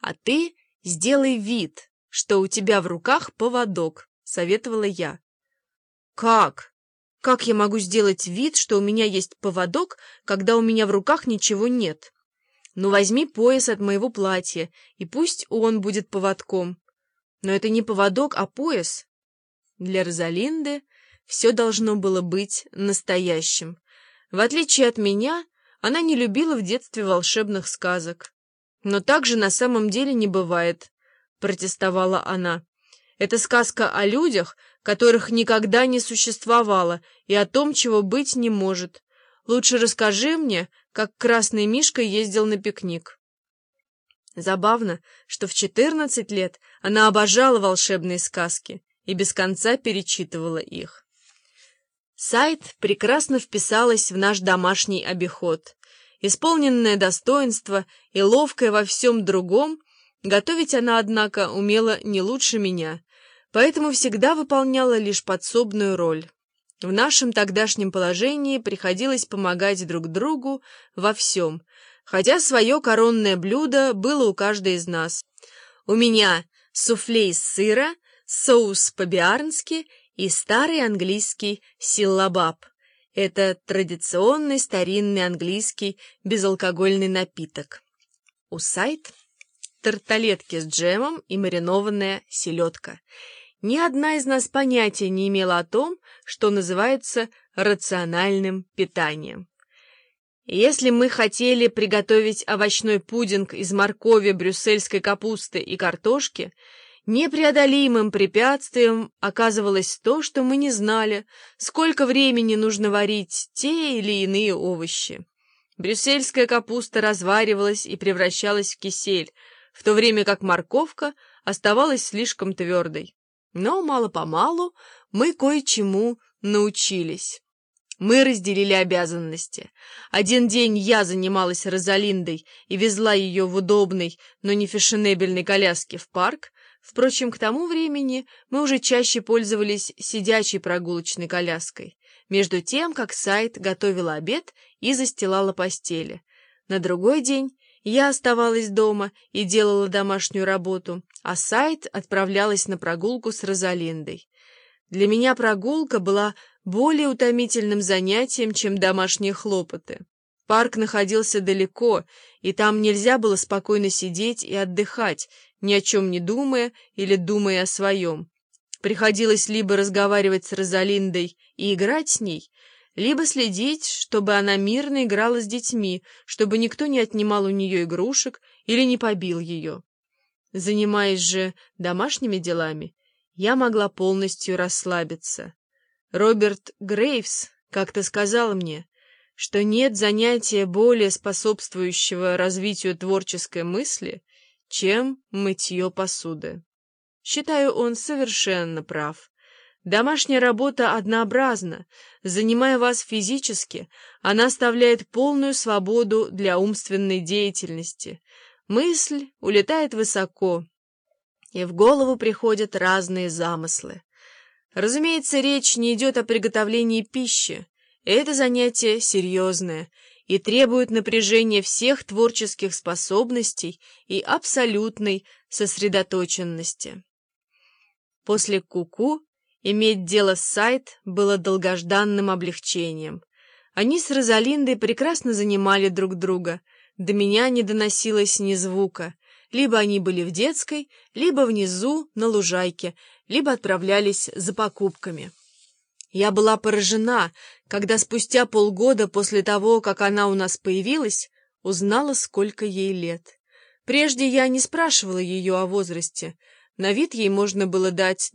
«А ты сделай вид, что у тебя в руках поводок», — советовала я. «Как? Как я могу сделать вид, что у меня есть поводок, когда у меня в руках ничего нет? Ну, возьми пояс от моего платья, и пусть он будет поводком. Но это не поводок, а пояс». Для Розалинды все должно было быть настоящим. В отличие от меня, она не любила в детстве волшебных сказок. «Но так же на самом деле не бывает», — протестовала она. «Это сказка о людях, которых никогда не существовало, и о том, чего быть не может. Лучше расскажи мне, как Красный Мишка ездил на пикник». Забавно, что в 14 лет она обожала волшебные сказки и без конца перечитывала их. Сайд прекрасно вписалась в наш домашний обиход. Исполненное достоинство и ловкая во всем другом, готовить она, однако, умела не лучше меня, поэтому всегда выполняла лишь подсобную роль. В нашем тогдашнем положении приходилось помогать друг другу во всем, хотя свое коронное блюдо было у каждой из нас. У меня суфле из сыра, соус по-биарнски и старый английский силлабаб. Это традиционный старинный английский безалкогольный напиток. У Сайд тарталетки с джемом и маринованная селедка. Ни одна из нас понятия не имела о том, что называется рациональным питанием. Если мы хотели приготовить овощной пудинг из моркови, брюссельской капусты и картошки, непреодолимым препятствием оказывалось то, что мы не знали, сколько времени нужно варить те или иные овощи. Брюссельская капуста разваривалась и превращалась в кисель, в то время как морковка оставалась слишком твердой. Но мало-помалу мы кое-чему научились. Мы разделили обязанности. Один день я занималась Розалиндой и везла ее в удобной, но не фешенебельной коляске в парк. Впрочем, к тому времени мы уже чаще пользовались сидячей прогулочной коляской, между тем, как Сайд готовила обед и застилала постели. На другой день я оставалась дома и делала домашнюю работу, а Сайд отправлялась на прогулку с Розалиндой. Для меня прогулка была более утомительным занятием, чем домашние хлопоты. Парк находился далеко, и там нельзя было спокойно сидеть и отдыхать, ни о чем не думая или думая о своем. Приходилось либо разговаривать с Розалиндой и играть с ней, либо следить, чтобы она мирно играла с детьми, чтобы никто не отнимал у нее игрушек или не побил ее. Занимаясь же домашними делами, я могла полностью расслабиться. Роберт Грейвс как-то сказал мне, что нет занятия более способствующего развитию творческой мысли, чем мытье посуды. Считаю, он совершенно прав. Домашняя работа однообразна. Занимая вас физически, она оставляет полную свободу для умственной деятельности. Мысль улетает высоко, и в голову приходят разные замыслы. Разумеется, речь не идет о приготовлении пищи. Это занятие серьезное и требует напряжения всех творческих способностей и абсолютной сосредоточенности. После куку иметь дело с Сайд было долгожданным облегчением. Они с Розалиндой прекрасно занимали друг друга. До меня не доносилось ни звука. Либо они были в детской, либо внизу на лужайке, либо отправлялись за покупками. Я была поражена, когда спустя полгода после того, как она у нас появилась, узнала, сколько ей лет. Прежде я не спрашивала ее о возрасте. На вид ей можно было дать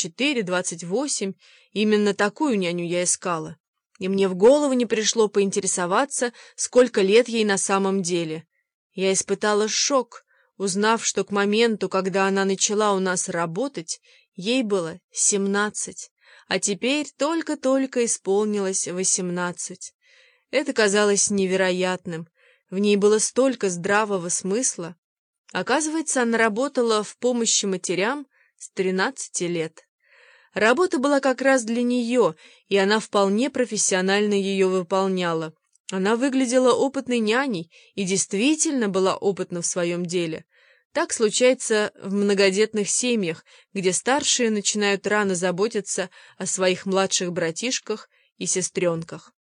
24-28, именно такую няню я искала. И мне в голову не пришло поинтересоваться, сколько лет ей на самом деле. Я испытала шок, узнав, что к моменту, когда она начала у нас работать, ей было 17, а теперь только-только исполнилось 18. Это казалось невероятным. В ней было столько здравого смысла. Оказывается, она работала в помощи матерям с 13 лет. Работа была как раз для нее, и она вполне профессионально ее выполняла. Она выглядела опытной няней и действительно была опытна в своем деле. Так случается в многодетных семьях, где старшие начинают рано заботиться о своих младших братишках и сестренках.